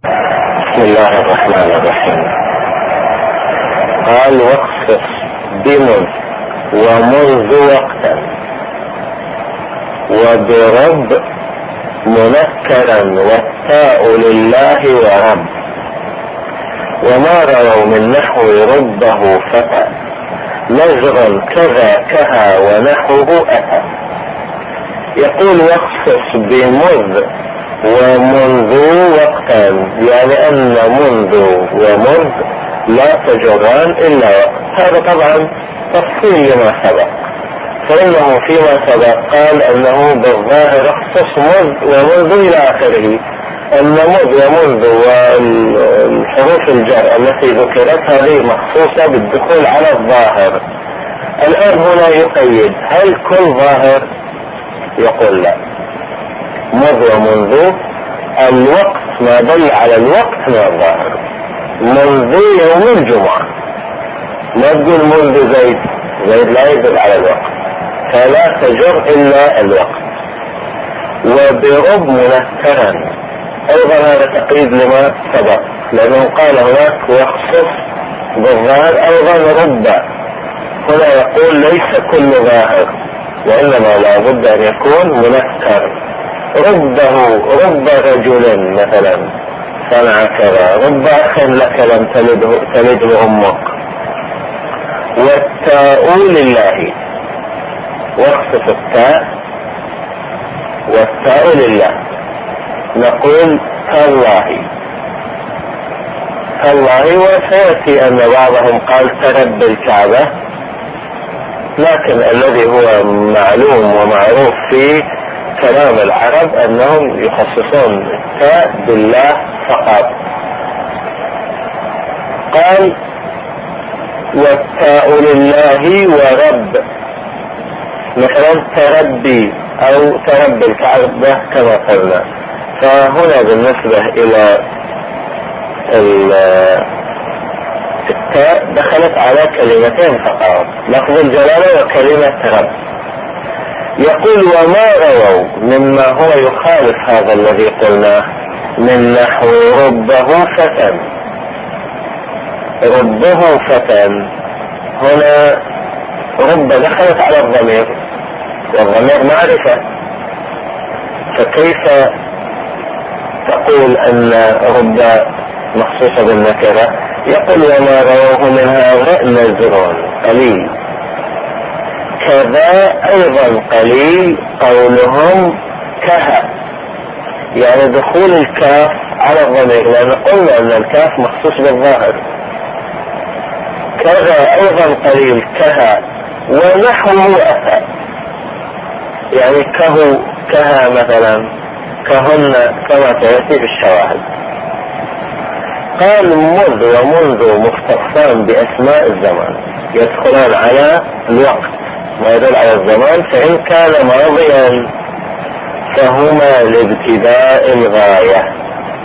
بسم الله الرحمن الرحيم. قال واخصص بمذ ومنذ وقتا وبرب منكرا والتاء لله ورب وما رووا من نحو ربه فتى نزغا كذا كها ونحوه أتى. يقول واخصص بمذ ومنذ وقتا، يعني أن منذ ومذ لا تجران إلا وقت. هذا طبعا تفصيل لما سبق، فإنه فيما سبق قال أنه بالظاهر اخصص مذ ومنذ إلى آخره، أن مذ ومنذ والحروف الجر التي ذكرت هذه مخصوصة بالدخول على الظاهر. الآن هنا يقيد، هل كل ظاهر؟ يقول لا، مذ ومنذ الوقت ما دل على الوقت من الظاهر. منذ يوم الجمعة، ما تقول منذ زيد، زيد لا يدل على الوقت، فلا تجر إلا الوقت. وبرب منكرا أيضا هذا تقييد لما سبق، لأنه قال هناك واخصص بالظاهر أيضا رب، هنا يقول ليس كل ظاهر وإنما لا بد أن يكون منكر. ربه رب رجل مثلا صنع كذا، رب أخ لك لم تلده أمك. والتاء لله، واخصص التاء والتاء لله. نقول تالله، تالله. وسيأتي أن بعضهم قال ترب الكعبة، لكن الذي هو معلوم ومعروف في كلام العرب أنهم يخصصون التاء بالله فقط. قال والتاء لله ورب، مثلا تربي أو تربي الكعبة كما قلنا. فهنا بالنسبة إلى التاء دخلت على كلمتين فقط، لفظ الجلالة وكلمة رب. يقول وما رووا مما هو يخالف هذا الذي قلناه من نحو ربه فتى. ربه فتى، هنا رب دخلت على الضمير والضمير معرفة، فكيف تقول أن رب مخصوصة بالنكرة؟ يقول وما رواه من هذا نزر قليل، كذا أيضا قليل قولهم كها، يعني دخول الكاف على الضمير، لأن قلنا أن الكاف مخصوص بالظاهر. كذا أيضا قليل كها ونحوه أتى، يعني كها مثلا كهن كما تأتي بالشواهد. قال مذ ومنذ مختصان بأسماء الزمان، يدخلان على الوقت ما يدل على الزمان، فإن كان ماضيا فهما لابتداء الغاية.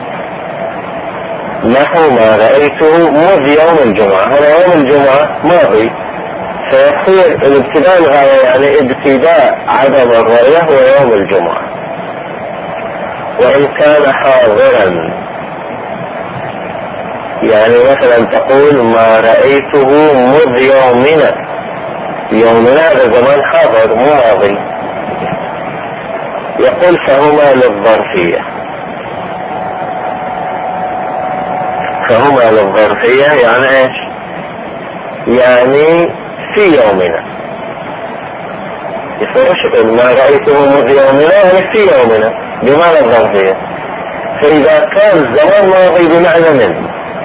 نحو ما رأيته مذ يوم الجمعة، هنا يوم الجمعة ماضي، فيصير الابتداء الغاية يعني ابتداء عدم الرؤية هو يوم الجمعة. وإن كان حاضرا، يعني مثلا تقول ما رأيته مذ يومنا، يومنا هذا زمان حاضر مو ماضي. يقول فهما للظرفية، فهما للظرفية يعني ايش؟ يعني في يومنا، يفرش ما رأيته مذ يومنا يعني في يومنا بمعنى الظرفية. فإذا كان الزمان ماضي بمعنى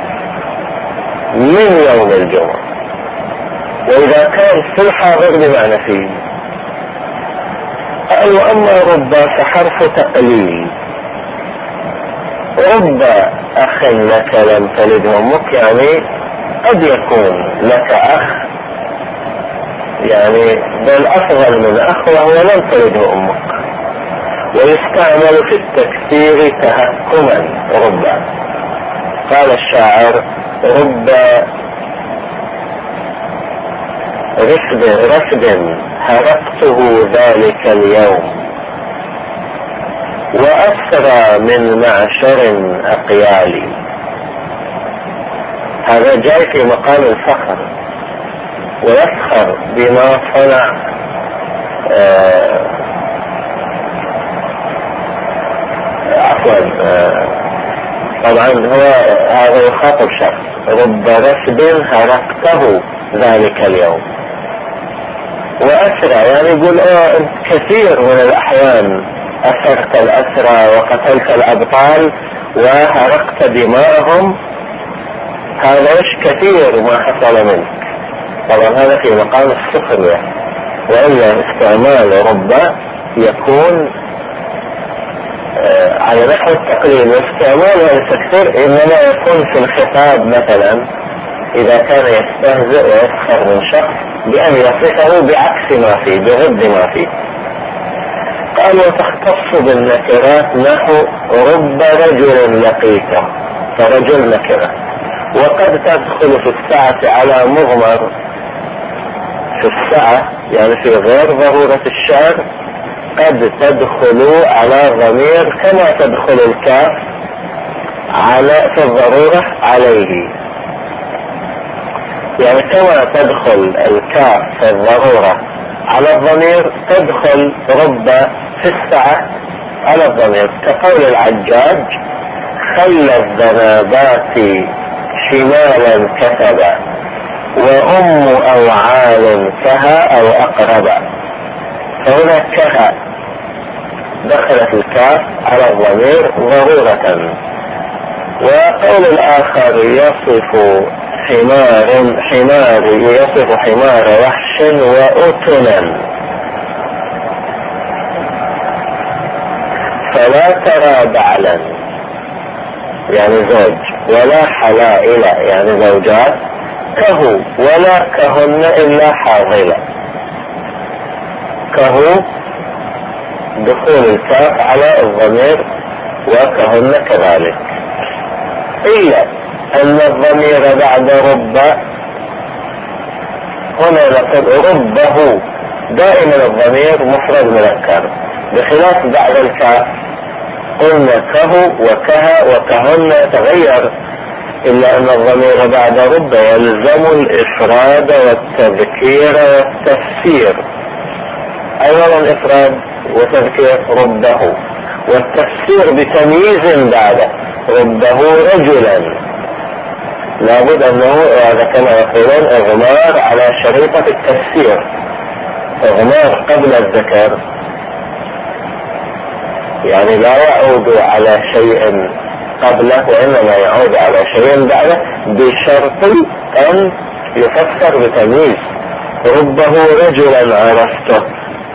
من يوم الجمعة، وإذا كان في الحاضر بمعنى فيه. قال وأما رب فحرف تقليل، رب أخ لك لم تلده أمك، يعني قد يكون لك أخ يعني بل أفضل من أخ وهو لم تلده أمك. ويستعمل في التكثير تهكما رب. قال الشاعر رب رفد هرقته ذلك اليوم، وأسرى من معشر أقيالي. هذا جاي في مقام الفخر، ويفخر بما صنع طبعا هو هذا يخاطب شخص: رب رسب هرقته ذلك اليوم. وأسرى يعني يقول كثير من الأحيان أسرت الأسرى وقتلت الأبطال وهرقت دماءهم، هذا كثير ما حصل منك. طبعا هذا في مقام السخرية، وإلا استعمال رب يكون على نحو التقليل، واستعمالها للتكثير إنما يكون في الخطاب، مثلا إذا كان يستهزئ ويسخر من شخص بأن يصفه بعكس ما فيه، بضد ما فيه. قال: وتختص بالنكرات نحو رب رجل لقيته، فرجل نكرة. وقد تدخل في السعة على مضمر، في السعة يعني في غير ضرورة الشعر، قد تدخل على ضمير كما تدخل الكاف على في الضرورة عليه، يعني كما تدخل الكاف في الضرورة على الضمير تدخل رب في السعة على الضمير، كقول العجاج: خلى الذنابات شمالا كتبا وأم أوعال كها أو أقربا. فهنا كها دخلت الكاف على الضمير ضرورة. وقول الآخر: يصف حمار وحش وأتنا، فلا ترى بعلا يعني زوج، ولا حلائل يعني زوجات، كهو ولا كهن إلا حاضلة. كهو دخول الكاف على الضمير، وكهن كذلك، إلا أن الضمير بعد رب هنا نقول ربه، دائما الضمير مفرد مذكر، بخلاف بعد الكاف قلنا كهو وكها وكهن تغير، إلا أن الضمير بعد رب يلزم الإفراد والتذكير والتفسير. أولا الإفراد وتذكير ربه، والتفسير بتمييز بعده: ربه رجلا. لابد أنه هذا كما يقولون إغمار على شريطة التفسير، إغمار قبل الذكر، يعني لا يعود على شيء قبله وإنما يعود على شيء بعده، بشرط أن يفسر بتمييز. ربه رجلا عرفته،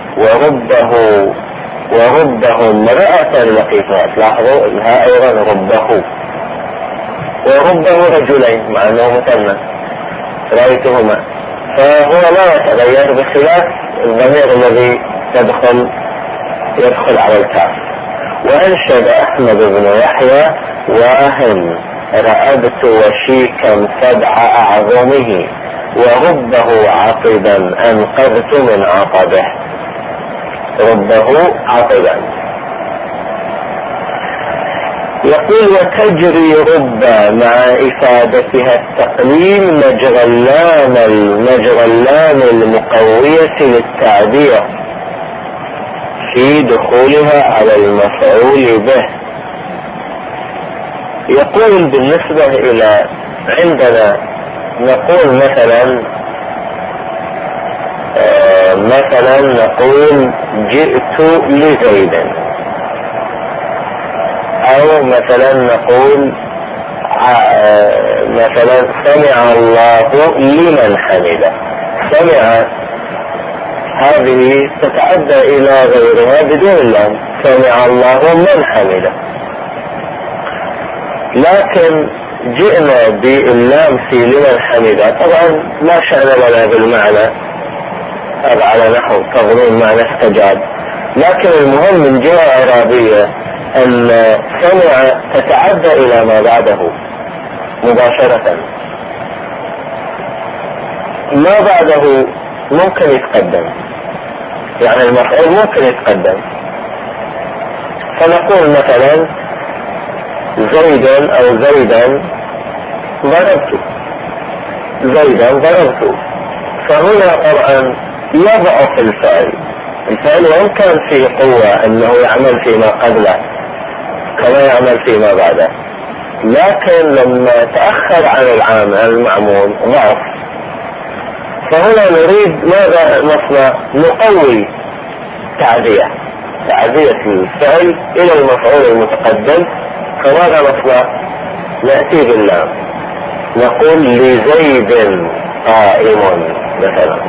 وربه امرأة لقيتها، لاحظوا لها أيضا ربه، وربه رجلين مع أنه مثنى رأيتهما، فهو لا يتغير بخلاف الضمير الذي يدخل على الكاف. وأنشد أحمد بن يحيى: واهن رأبت وشيكا سبع أعظمه، وربه عقبا أنقذت من عقبه. ربه عقبا. يقول: وتجري رب مع إفادتها التقليل مجرى اللام المقوية للتعبير في دخولها على المفعول به. يقول: بالنسبة إلى عندنا نقول مثلا نقول جئت لزيد، أو مثلا نقول سمع الله لمن حمده. سمع هذه تتعدى إلى غيرها بدون اللام، سمع الله من حمده. لكن جئنا باللام في لمن حمده، طبعا لا شأن لنا بالمعنى هذا على نحو تضمين معنى استجاب، لكن المهم من جهة إعرابية أن سمع تتعدى إلى ما بعده مباشرة، ما بعده ممكن يتقدم، يعني المفعول ممكن يتقدم. فنقول مثلا زيدا أو زيدا ضربت، زيدا ضربت. فهنا طبعا يضعف الفعل وإن كان فيه قوة أنه يعمل فيما قبله كما يعمل فيما بعده، لكن لما تأخر عن المعمول ضعف. فهنا نريد ماذا نصنع؟ نقوي تعدية الفعل إلى المفعول المتقدم. فماذا نصنع؟ نأتي باللام، نقول لزيد قائم مثلا.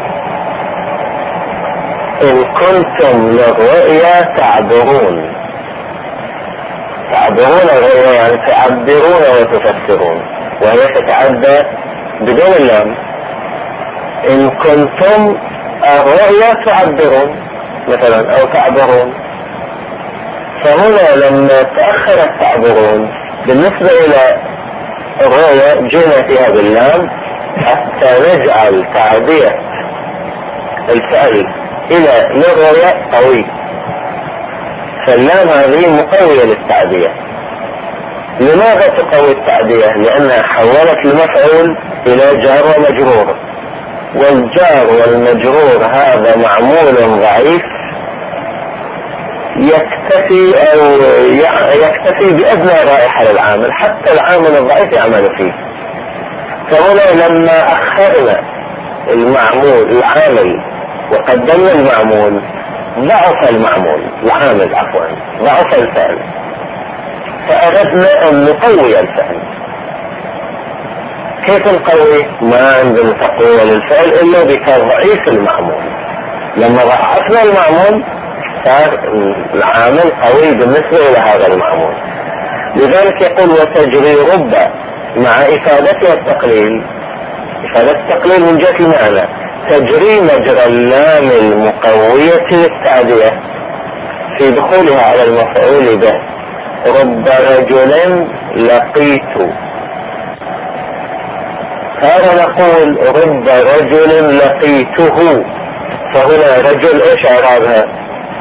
إن كنتم للرؤيا تعبرون الرؤيا يعني تعبرون وتفسرون، وهي تتعدى بدون اللام. إن كنتم الرؤيا تعبرون مثلا أو تعبرون. فهنا لما تأخر التعبرون بالنسبة إلى الرؤيا جينا فيها باللام حتى نجعل تعدية الفعل إلى للرؤيا قوي. فاللام هذه مقوية للتعدية. لماذا تقوي التعدية؟ لأنها حولت المفعول إلى جار ومجرور، والجار والمجرور هذا معمول ضعيف يكتفي بأدنى رائحة للعامل، حتى العامل الضعيف يعمل فيه. فهنا لما أخرنا العامل وقدمنا المعمول ضعف الفعل، فأردنا أن نقوي الفعل. كيف نقوي؟ ما عندنا تقوية للفعل إلا بتضعيف المعمول. لما ضعفنا المعمول صار العامل قوي بالنسبة إلى هذا المعمول. لذلك يقول وتجري رب مع إفادتها التقليل. إفادة التقليل من جهة المعنى تجري مجرى اللام المقوية للتعدية في دخولها على المفعول به. رب رجل لقيت، هذا نقول رب رجل لقيته. فهنا رجل ايش اعرابها؟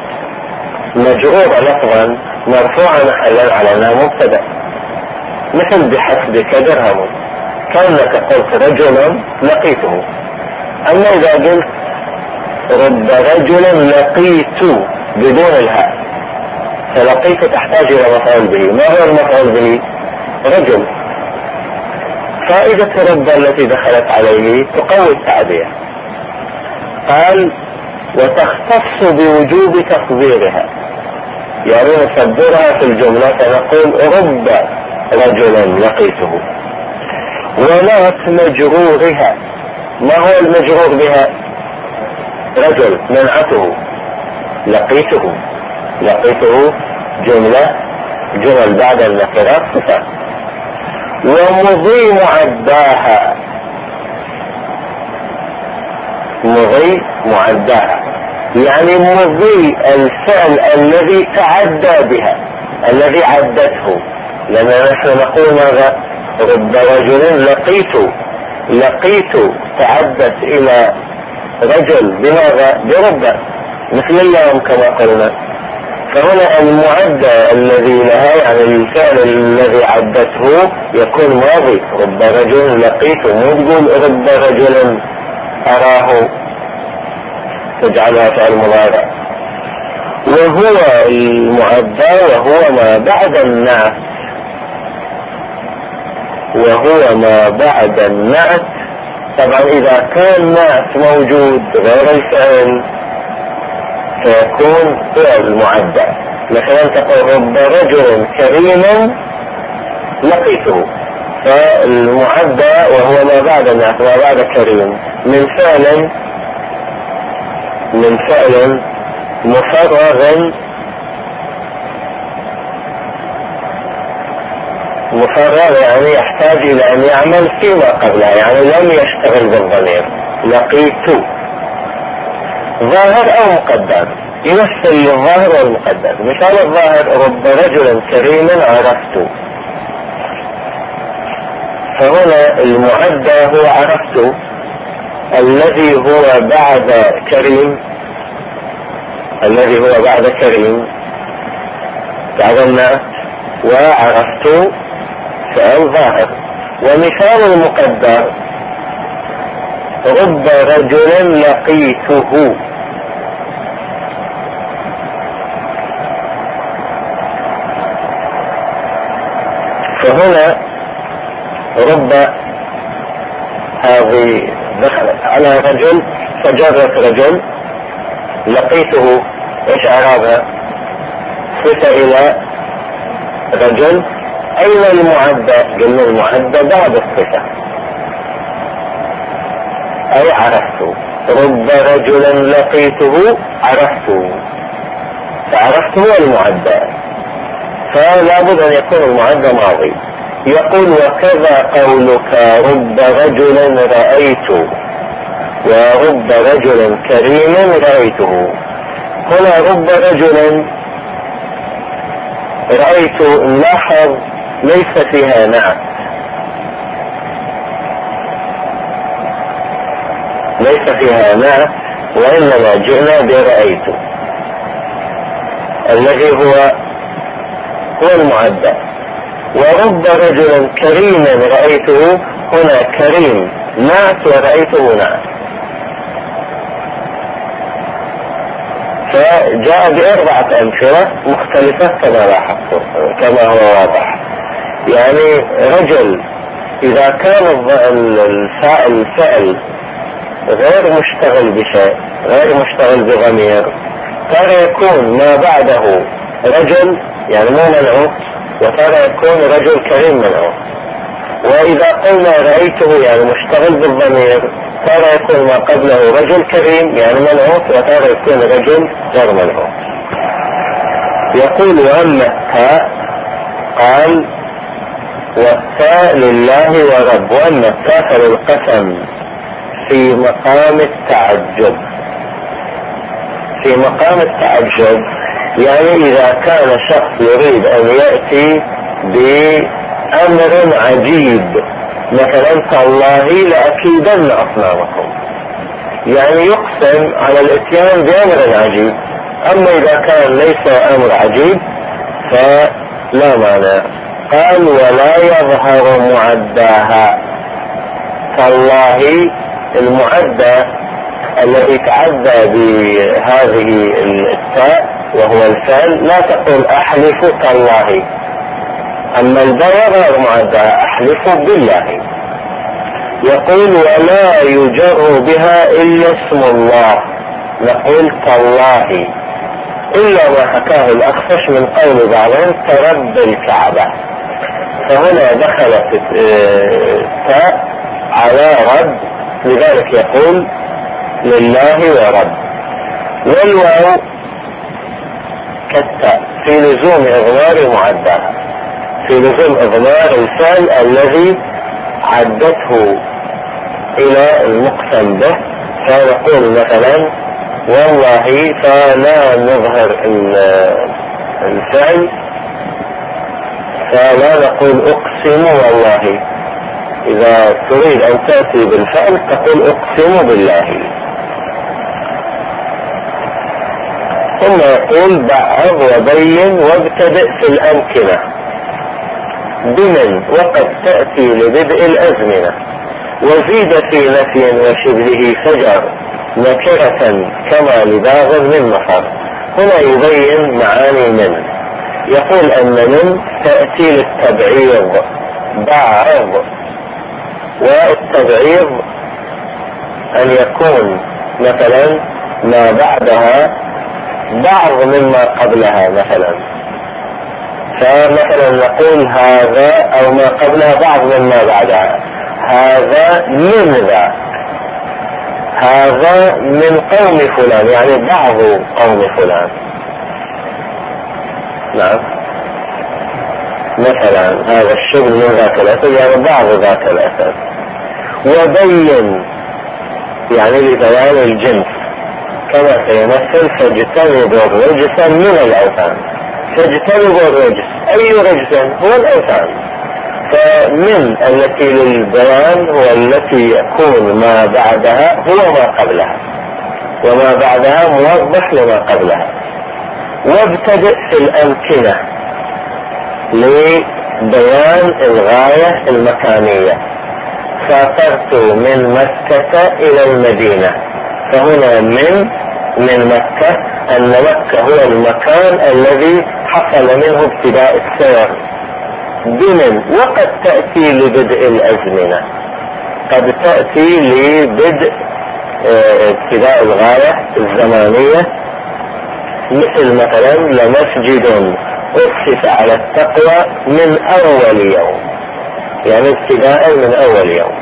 مجرور لفظا مرفوعا محلا على انها مبتدا، مثل بحسبك درهم، كانك قلت رجلا لقيته. اما اذا قلت رب رجل لقيت بدون الهاء، فلقيت تحتاج الى مفعول به. ما هو المفعول به؟ رجل. فائدة رب التي دخلت عليه تقوي التعدية. قال وتختص بوجوب تصديرها، يعني نصدرها في الجملة فنقول رب رجلا لقيته. ونعت مجرورها، ما هو المجرور بها؟ رجل، منعته لقيته جمل بعد النكرات صفة. ومضي معداها يعني مضي الفعل الذي تعدى بها، الذي عدته. لما نحن نقول ماذا؟ رب رجل لقيت تعدت الى رجل بماذا؟ برب، مثل اللام كما قلنا. فهنا المعدى الذي لها يعني الفعل الذي عدته يكون ماضي. رب رجل لقيته، مو تقول رب رجل أراه تجعلها فعل مضارع. وهو المعدى وهو ما بعد النعت. طبعا إذا كان نعت موجود غير الفعل فيكون فعل معدى. مثلا تقول رب رجل كريما لقيته، فالمعدى وهو ما بعد النعت ما بعد كريم من فعل مفرغ يعني يحتاج إلى أن يعمل فيما قبله، يعني لم يشتغل بالضمير. لقيت ظاهر أو مقدر، يمثل الظاهر والمقدر. مثال الظاهر رب رجل كريما عرفت، فهنا المعدى هو عرفت الذي هو بعد كريم تعلمنا وعرفت فعل ظاهر. ومثال المقدر رب رجل لقيته، فهنا رب هذه دخل على رجل فجرت رجل، لقيته ايش اعرابها؟ صفة الى رجل. اين المعدة؟ قلنا المعدة بعد الصفة. اي عرفت رب رجل لقيته، عرفته، فعرفت هو المعدة، فلا بد ان يكون المعدة ماضي. يقول وكذا قولك رب رجل رأيت ورب رجل كريم رأيته. هنا رب رجل رأيت نلاحظ ليس فيها نعت، ليس فيها نعت، وإنما جئنا برأيت الذي هو المعدة. ورب رجل كريم رأيته، هنا كريم نعت ورأيته نعت، فجاء بأربعة أمثلة مختلفة كما لاحظت كما هو واضح. يعني رجل إذا كان الفعل غير مشتغل بشيء، غير مشتغل بضمير، ترى يكون ما بعده رجل يعني مو منعوت، وترى يكون رجل كريم منعوت. وإذا قلنا رأيته يعني مشتغل بالضمير، ترى يكون ما قبله رجل كريم يعني منعوت، وترى يكون رجل غير منعوت. يقول وأما التاء قال والتاء لله ورب. وأما التاء فللقسم في مقام التعجب. في مقام التعجب يعني إذا كان شخص يريد أن يأتي بأمر عجيب، مثلا تالله لأكيدن أصنامكم، يعني يقسم على الاتيان بأمر عجيب. أما إذا كان ليس أمر عجيب فلا مانع. قال ولا يظهر معداها. تالله المعدى الذي تعدى بهذه التاء وهو الفعل، لا تقول أحلف تالله. أما الباء غير معدى، أحلف بالله. يقول ولا يجر بها إلا اسم الله، نقول تالله، إلا ما حكاه الأخفش من قول بعضهم ترب الكعبة. فهنا دخلت التاء على رب، لذلك يقول لله ورب. والواو كالتاء في لزوم إضمار معداها، في لزوم إضمار الفعل الذي عدته إلى المقسم به. فنقول مثلا والله، فلا نظهر الفعل، فلا نقول أقسم والله. إذا تريد أن تأتي بالفعل تقول أقسم بالله. ثم يقول بعض وبين وابتدئ في الأمكنة بمن وقد تأتي لبدء الأزمنة، وزيد في نفي وشبهه فجر نكرة كما لباغ من مفر. هنا يبين معاني من. يقول أن من تأتي للتبعيض بعض، والتبعيض أن يكون مثلا ما بعدها بعض مما قبلها مثلا، فمثلا نقول هذا أو ما قبلها بعض مما بعدها، هذا من ذا، هذا من قوم فلان يعني بعض قوم فلان. نعم، مثلا هذا الشغل من ذاك الأسد يعني بعض ذاك الأسد. وبين يعني لبيان الجنس كما سيمثل فاجتنبوا الرجس من الأوثان. فاجتنبوا الرجس، أي رجس؟ هو الأوثان. فمن التي للبيان هو التي يكون ما بعدها هو ما قبلها، وما بعدها موضح لما قبلها. وابتدئ في الأمكنة لبيان الغاية المكانية. سافرت من مكة إلى المدينة، فهنا من مكة، أن مكة هو المكان الذي حصل منه ابتداء السير بمن، وقد تأتي لبدء الأزمنة، قد تأتي لبدء ابتداء الغاية الزمانية، مثل مثلا لمسجد أسس على التقوى من أول يوم، يعني ابتداء من أول يوم.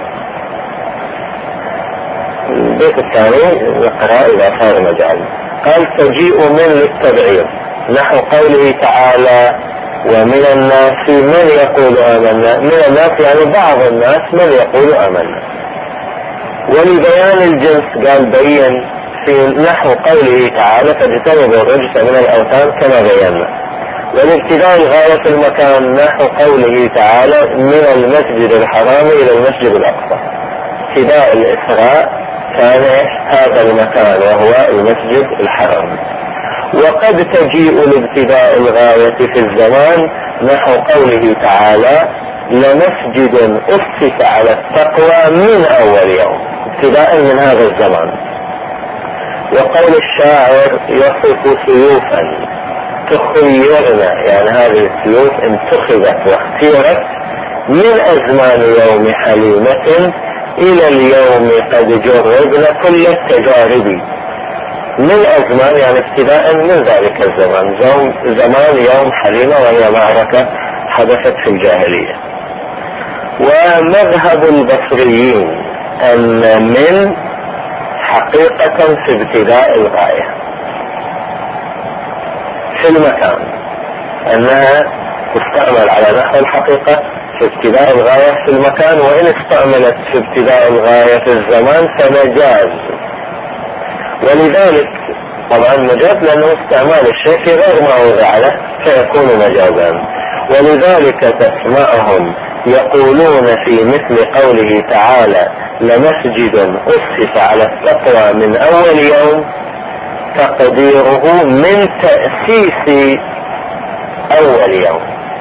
البيت الثاني نقرأ إذا صار مجال. قال تجيء من للتبعير، نحو قوله تعالى ومن الناس من يقول آمنا. من الناس يعني بعض الناس من يقول آمنا. ولبيان الجنس قال بين في نحو قوله تعالى فاجتنبوا الرجس من الأوثان كما بينا. والابتداء الغاية في المكان نحو قوله تعالى من المسجد الحرام إلى المسجد الأقصى. ابتداء الإسراء كان هذا المكان وهو المسجد الحرام. وقد تجيء لابتداء الغاية في الزمان نحو قوله تعالى لمسجد أسس على التقوى من أول يوم، ابتداء من هذا الزمان. وقول الشاعر يصف سيوفا تخيرنا، يعني هذه السيوف انتخبت واختيرت من أزمان يوم حليمة إلى اليوم قد جربنا كل التجارب. من أزمان يعني ابتداء من ذلك الزمان، زمان يوم حليمة، وهي معركة حدثت في الجاهلية. ومذهب البصريين أن من حقيقة في ابتداء الغاية في المكان، أنها تستعمل على نحو الحقيقة في ابتداء الغاية في المكان، وإن استعملت في ابتداء الغاية في الزمان فمجاز. ولذلك طبعا مجاز لأنه استعمال الشيء في غير ما وضع له فيكون مجازا. ولذلك تسمعهم يقولون في مثل قوله تعالى لمسجد أسس على التقوى من أول يوم، تقديره من تأسيس أول يوم،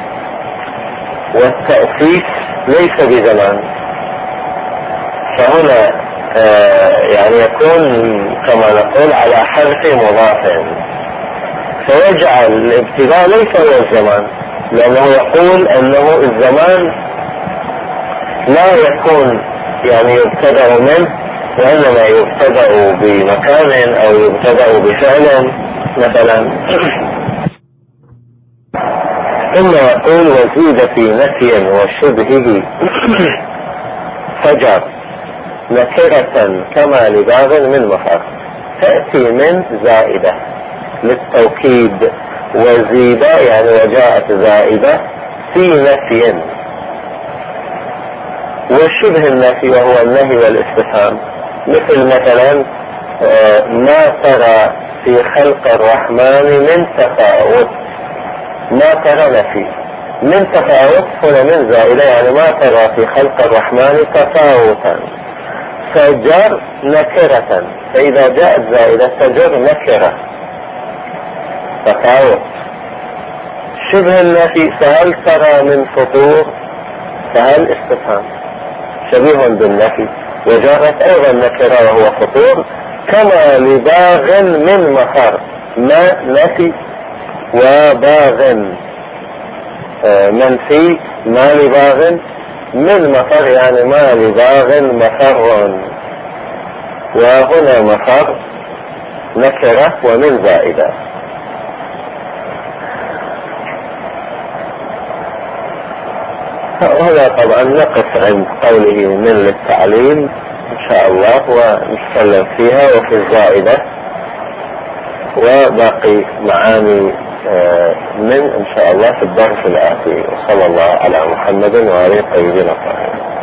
والتأسيس ليس بزمان. فهنا يعني يكون كما نقول على حرف مضاف، فيجعل الابتداء ليس هو الزمان، لأنه يقول أنه الزمان لا يكون يعني يبتدأ منه، وإنما يبتدأ بمكان أو يبتدأ بفعل مثلا. ثم يقول وزيد في نفي وشبهه فجر نكرة كما لباغ من مفر. تأتي من زائدة للتوكيد، وزيد يعني وجاءت زائدة في نفي، وشبه النفي وهو النهي والاستفهام، مثل مثلا ما ترى في خلق الرحمن من تفاوت. ما ترى نفي، من تفاوت هنا من زائدة، يعني ما ترى في خلق الرحمن تفاوتا، فجر نكرة. فإذا جاءت زائدة فجر نكرة تفاوت. شبه النفي فهل ترى من فطور، فهل استفهام شبيه بالنفي، وجاءت أيضا نكرة وهو فطور. كما لباغ من مفر، ما نفي وباغ منفي، ما لباغ من مفر يعني ما لباغ مفر، وهنا مفر نكرة ومن زائدة. هنا طبعا نقف عند قوله من للتعليم إن شاء الله ونتكلم فيها وفي الزائدة، وباقي معاني من إن شاء الله في الدرس الآتي. وصلى الله على محمد وآله الطيبين الطاهرين.